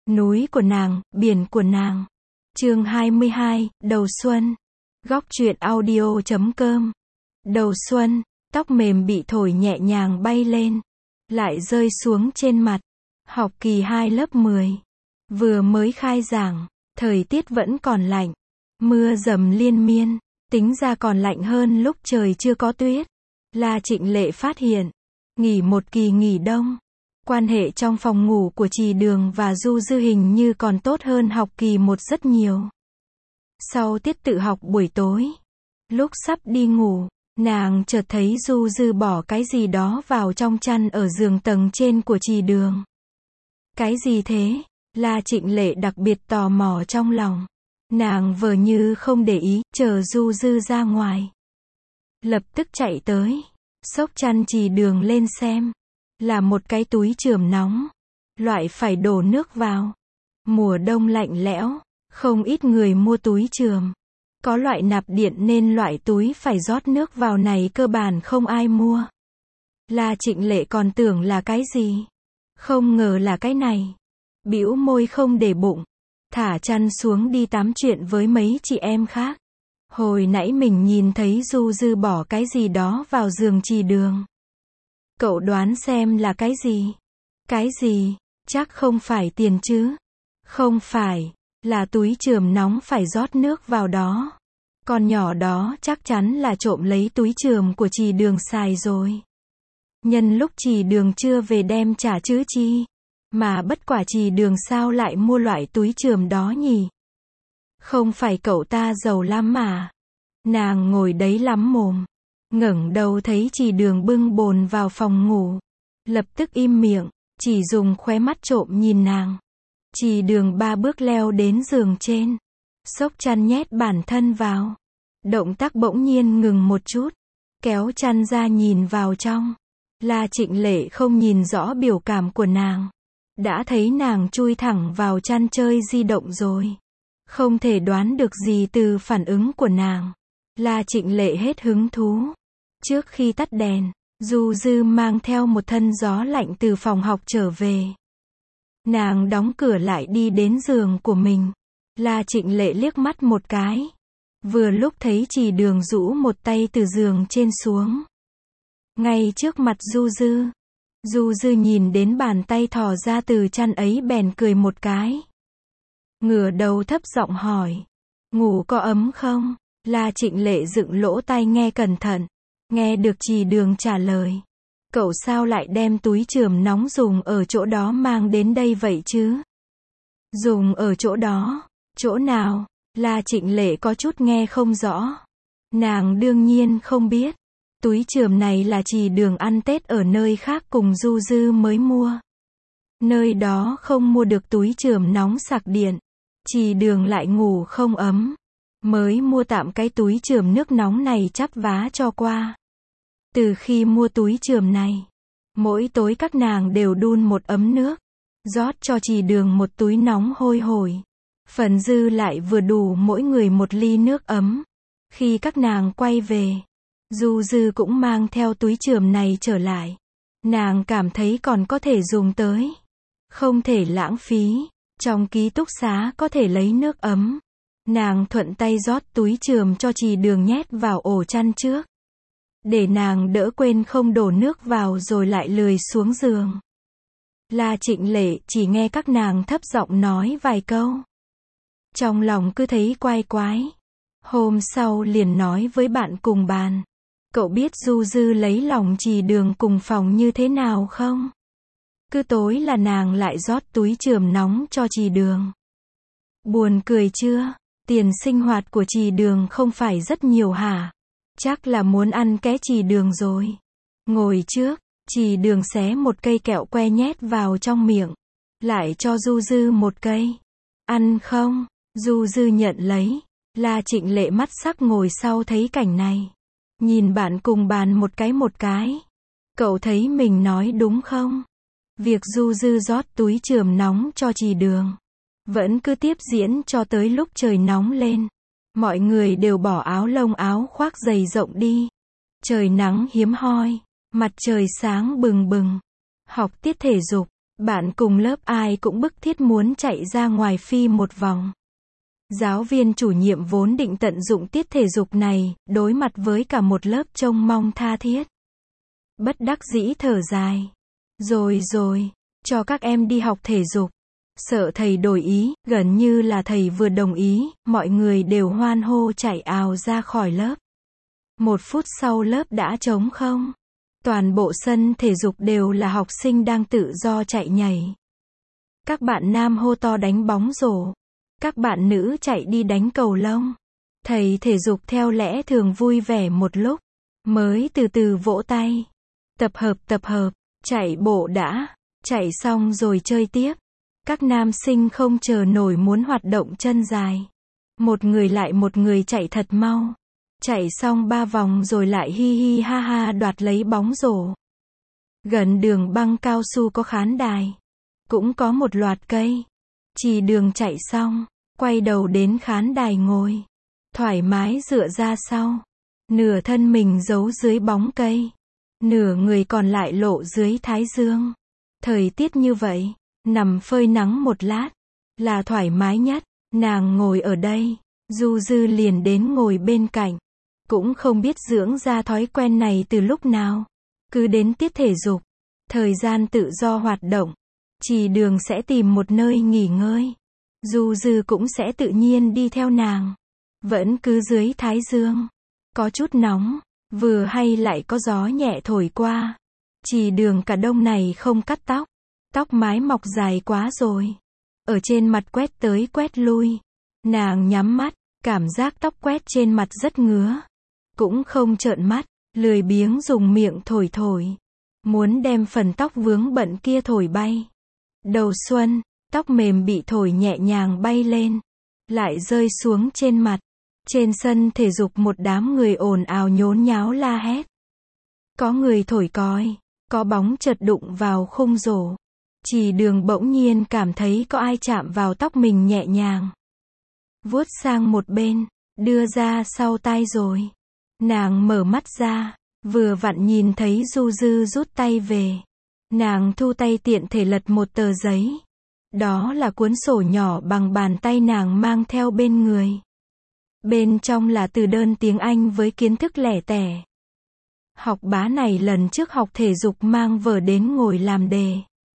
Núi của nàng, biển của nàng. Chương 22, Đầu xuân. Góc truyện audio.com. Đầu xuân, tóc mềm bị thổi nhẹ nhàng bay lên, lại rơi xuống trên mặt. Học kỳ 2 lớp 10. Vừa mới khai giảng, thời tiết vẫn còn lạnh. Mưa dầm liên miên, tính ra còn lạnh hơn lúc trời chưa có tuyết. La Trịnh Lệ phát hiện, nghỉ một kỳ nghỉ đông, quan hệ trong phòng ngủ của Trì Đường và Du Dư hình như còn tốt hơn học kỳ 1 rất nhiều. Sau tiết tự học buổi tối, lúc sắp đi ngủ, nàng chợt thấy Du Dư bỏ cái gì đó vào trong chăn ở giường tầng trên của Trì Đường. Cái gì thế? La Trịnh Lệ đặc biệt tò mò trong lòng. Nàng vờ như không để ý, chờ Du Dư ra ngoài. Lập tức chạy tới, xốc chăn Trì Đường lên xem. Là một cái túi chườm nóng, loại phải đổ nước vào. Mùa đông lạnh lẽo, không ít người mua túi chườm. Có loại nạp điện nên loại túi phải rót nước vào này cơ bản không ai mua. La Trịnh Lệ còn tưởng là cái gì, không ngờ là cái này. Bĩu môi không để bụng, thả chăn xuống đi tám chuyện với mấy chị em khác. Hồi nãy mình nhìn thấy Du Dư bỏ cái gì đó vào giường Trì Đường. Cậu đoán xem là cái gì? Cái gì? Chắc không phải tiền chứ? Không phải, là túi chườm nóng phải rót nước vào đó. Con nhỏ đó chắc chắn là trộm lấy túi chườm của Trì Đường xài rồi. Nhân lúc Trì Đường chưa về đem trả chứ chi. Mà bất quả Trì Đường sao lại mua loại túi chườm đó nhỉ? Không phải cậu ta giàu lắm mà. Nàng ngồi đấy lắm mồm, ngẩng đầu thấy Trì Đường bưng bồn vào phòng ngủ, lập tức im miệng, chỉ dùng khóe mắt trộm nhìn nàng. Trì Đường 3 bước leo đến giường trên, xốc chăn nhét bản thân vào. Động tác bỗng nhiên ngừng một chút, kéo chăn ra nhìn vào trong. La Trịnh Lệ không nhìn rõ biểu cảm của nàng, đã thấy nàng chui thẳng vào chăn chơi di động rồi. Không thể đoán được gì từ phản ứng của nàng. La Trịnh Lệ hết hứng thú. Trước khi tắt đèn, Du Dư mang theo một thân gió lạnh từ phòng học trở về. Nàng đóng cửa lại đi đến giường của mình. La Trịnh Lệ liếc mắt một cái, vừa lúc thấy Trì Đường rũ một tay từ giường trên xuống, ngay trước mặt Du Dư. Du Dư nhìn đến bàn tay thò ra từ chăn ấy bèn cười một cái, ngửa đầu thấp giọng hỏi, ngủ có ấm không? La Trịnh Lệ dựng lỗ tai nghe cẩn thận, nghe được Trì Đường trả lời, cậu sao lại đem túi chườm nóng dùng ở chỗ đó mang đến đây vậy chứ? Dùng ở chỗ đó? Chỗ nào? La Trịnh Lệ có chút nghe không rõ. Nàng đương nhiên không biết. Túi chườm này là Trì Đường ăn Tết ở nơi khác cùng Du Dư mới mua. Nơi đó không mua được túi chườm nóng sạc điện. Trì Đường lại ngủ không ấm, mới mua tạm cái túi chườm nước nóng này chắp vá cho qua. Từ khi mua túi chườm này, mỗi tối các nàng đều đun một ấm nước, rót cho Trì Đường một túi nóng hôi hổi. Phần dư lại vừa đủ mỗi người một ly nước ấm. Khi các nàng quay về, Du Dư cũng mang theo túi chườm này trở lại. Nàng cảm thấy còn có thể dùng tới, không thể lãng phí. Trong ký túc xá có thể lấy nước ấm. Nàng thuận tay rót túi chườm cho Trì Đường nhét vào ổ chăn trước, để nàng đỡ quên không đổ nước vào rồi lại lười xuống giường. La Trịnh Lệ chỉ nghe các nàng thấp giọng nói vài câu, trong lòng cứ thấy quái quái. Hôm sau liền nói với bạn cùng bàn, cậu biết Du Dư lấy lòng Trì Đường cùng phòng như thế nào không? Cứ tối là nàng lại rót túi chườm nóng cho Trì Đường. Buồn cười chưa? Tiền sinh hoạt của Trì Đường không phải rất nhiều hả? Chắc là muốn ăn ké Trì Đường rồi. Ngồi trước, Trì Đường xé một cây kẹo que nhét vào trong miệng, lại cho Du Dư một cây. Ăn không? Du Dư nhận lấy. La Trịnh Lệ mắt sắc ngồi sau thấy cảnh này, nhìn bạn cùng bàn một cái. Cậu thấy mình nói đúng không? Việc Du Dư rót túi chườm nóng cho Trì Đường vẫn cứ tiếp diễn cho tới lúc trời nóng lên. Mọi người đều bỏ áo lông áo khoác dày rộng đi. Trời nắng hiếm hoi, mặt trời sáng bừng bừng. Học tiết thể dục, Bạn cùng lớp ai cũng bức thiết muốn chạy ra ngoài phi một vòng. Giáo viên chủ nhiệm vốn định tận dụng tiết thể dục này, đối mặt với cả một lớp trông mong tha thiết. Bất đắc dĩ thở dài. Rồi, cho các em đi học thể dục. Sợ thầy đổi ý, gần như là thầy vừa đồng ý, mọi người đều hoan hô chạy ào ra khỏi lớp. 1 phút sau lớp đã trống không. Toàn bộ sân thể dục đều là học sinh đang tự do chạy nhảy. Các bạn nam hô to đánh bóng rổ. Các bạn nữ chạy đi đánh cầu lông. Thầy thể dục theo lẽ thường vui vẻ một lúc, mới từ từ vỗ tay. Tập hợp, chạy bộ đã, chạy xong rồi chơi tiếp. Các nam sinh không chờ nổi muốn hoạt động chân dài. Một người lại một người chạy thật mau. Chạy xong 3 vòng rồi lại hi hi ha ha đoạt lấy bóng rổ. Gần đường băng cao su có khán đài. Cũng có một loạt cây. Chỉ đường chạy xong, quay đầu đến khán đài ngồi. Thoải mái dựa ra sau. Nửa thân mình giấu dưới bóng cây. Nửa người còn lại lộ dưới thái dương. Thời tiết như vậy, nằm phơi nắng một lát, là thoải mái nhất. Nàng ngồi ở đây, Du Dư liền đến ngồi bên cạnh. Cũng không biết dưỡng ra thói quen này từ lúc nào. Cứ đến tiết thể dục, thời gian tự do hoạt động, Chỉ Đường sẽ tìm một nơi nghỉ ngơi. Du Dư cũng sẽ tự nhiên đi theo nàng. Vẫn cứ dưới thái dương. Có chút nóng, vừa hay lại có gió nhẹ thổi qua. Chỉ Đường cả đông này không cắt tóc. Tóc mái mọc dài quá rồi. Ở trên mặt quét tới quét lui. Nàng nhắm mắt, cảm giác tóc quét trên mặt rất ngứa. Cũng không trợn mắt, lười biếng dùng miệng thổi. Muốn đem phần tóc vướng bận kia thổi bay. Đầu xuân, tóc mềm bị thổi nhẹ nhàng bay lên. Lại rơi xuống trên mặt. Trên sân thể dục một đám người ồn ào nhốn nháo la hét. Có người thổi còi, có bóng chợt đụng vào khung rổ. Chỉ Đường bỗng nhiên cảm thấy có ai chạm vào tóc mình nhẹ nhàng. Vuốt sang một bên, đưa ra sau tai rồi. Nàng mở mắt ra, vừa vặn nhìn thấy Du Dư rút tay về. Nàng thu tay tiện thể lật một tờ giấy. Đó là cuốn sổ nhỏ bằng bàn tay nàng mang theo bên người. Bên trong là từ đơn tiếng Anh với kiến thức lẻ tẻ. Học bá này lần trước học thể dục mang vở đến ngồi làm đề.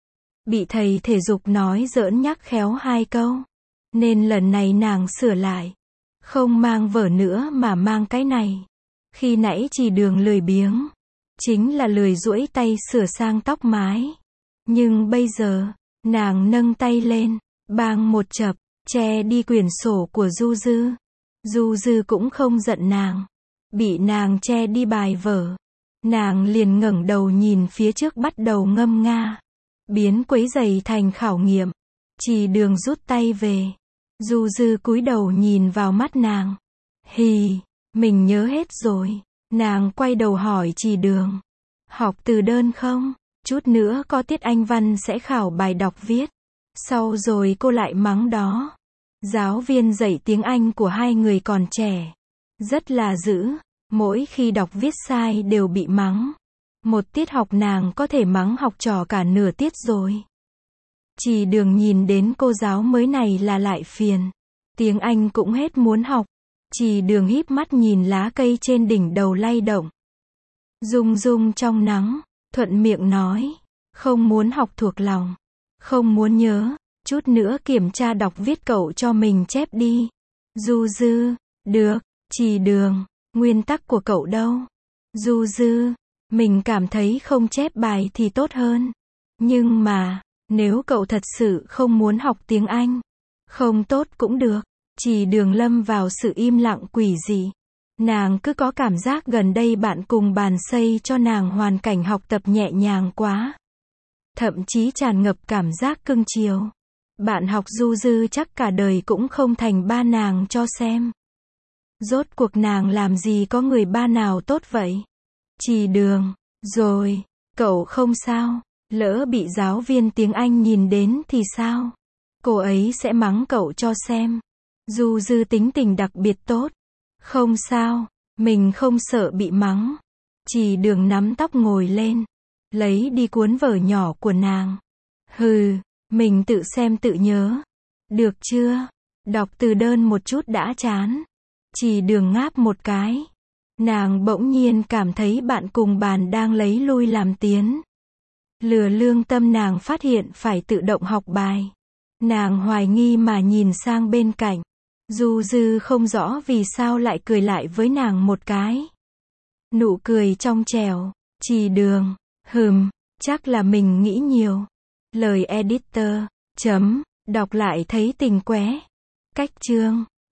Bị thầy thể dục nói giỡn nhắc khéo 2 câu. Nên lần này nàng sửa lại. Không mang vở nữa mà mang cái này. Khi nãy Chỉ Đường lười biếng. Chính là lười duỗi tay sửa sang tóc mái. Nhưng bây giờ, nàng nâng tay lên, bang một chập, che đi quyển sổ của Du Dư. Du Dư cũng không giận nàng. Bị nàng che đi bài vở. Nàng liền ngẩng đầu nhìn phía trước bắt đầu ngâm nga. Biến quấy giày thành khảo nghiệm. Chỉ Đường rút tay về. Du Dư cúi đầu nhìn vào mắt nàng. Hì, mình nhớ hết rồi. Nàng quay đầu hỏi Chỉ Đường. Học từ đơn không? Chút nữa có tiết Anh văn sẽ khảo bài đọc viết. Sau rồi cô lại mắng đó. Giáo viên dạy tiếng Anh của 2 người còn trẻ. Rất là dữ. Mỗi khi đọc viết sai đều bị mắng. Một tiết học nàng có thể mắng học trò cả nửa tiết rồi. Chỉ Đường nhìn đến cô giáo mới này là lại phiền. Tiếng Anh cũng hết muốn học. Chỉ Đường híp mắt nhìn lá cây trên đỉnh đầu lay động. Rung rung trong nắng, thuận miệng nói. Không muốn học thuộc lòng. Không muốn nhớ. Chút nữa kiểm tra đọc viết cậu cho mình chép đi. Du Dư, được. Chỉ Đường, nguyên tắc của cậu đâu? Du Dư, mình cảm thấy không chép bài thì tốt hơn. Nhưng mà, nếu cậu thật sự không muốn học tiếng Anh, không tốt cũng được. Chỉ Đường lâm vào sự im lặng quỷ dị. Nàng cứ có cảm giác gần đây bạn cùng bàn xây cho nàng hoàn cảnh học tập nhẹ nhàng quá. Thậm chí tràn ngập cảm giác cưng chiều. Bạn học Du Dư chắc cả đời cũng không thành ba nàng cho xem. Rốt cuộc nàng làm gì có người ba nào tốt vậy? Chỉ Đường, rồi, cậu không sao, lỡ bị giáo viên tiếng Anh nhìn đến thì sao? Cô ấy sẽ mắng cậu cho xem. Du Dư tính tình đặc biệt tốt. Không sao, mình không sợ bị mắng. Chỉ Đường nắm tóc ngồi lên, lấy đi cuốn vở nhỏ của nàng. Hừ, mình tự xem tự nhớ. Được chưa? Đọc từ đơn một chút đã chán. Chỉ Đường ngáp một cái. Nàng bỗng nhiên cảm thấy bạn cùng bàn đang lấy lui làm tiến. Lừa lương tâm nàng phát hiện phải tự động học bài. Nàng hoài nghi mà nhìn sang bên cạnh. Du Dư không rõ vì sao lại cười lại với nàng một cái. Nụ cười trong trẻo. Chỉ Đường, chắc là mình nghĩ nhiều. Lời editor. Đọc lại thấy tình qué. Cách chương.